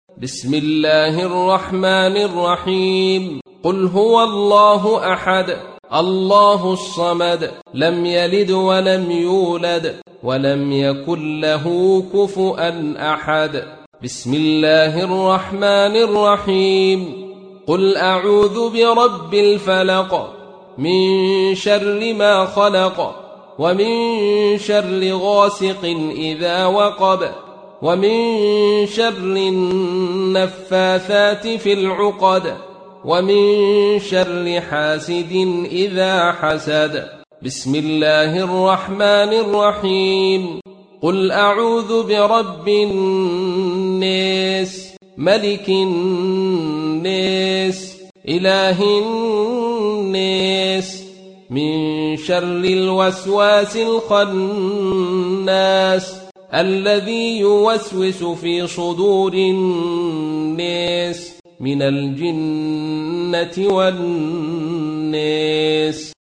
بسم الله الرحمن الرحيم. قل هو الله أحد الله الصمد لم يلد ولم يولد ولم يكن له كفؤا أحد. بسم الله الرحمن الرحيم. قل أعوذ برب الفلق من شر ما خلق ومن شر غاسق إذا وقب ومن شر النفاثات في العقد ومن شر حاسد إذا حسد. بسم الله الرحمن الرحيم. قل أعوذ برب الناس ملك الناس إله الناس من شر الوسواس الخناس الذي يوسوس في صدور الناس من الجنة والناس.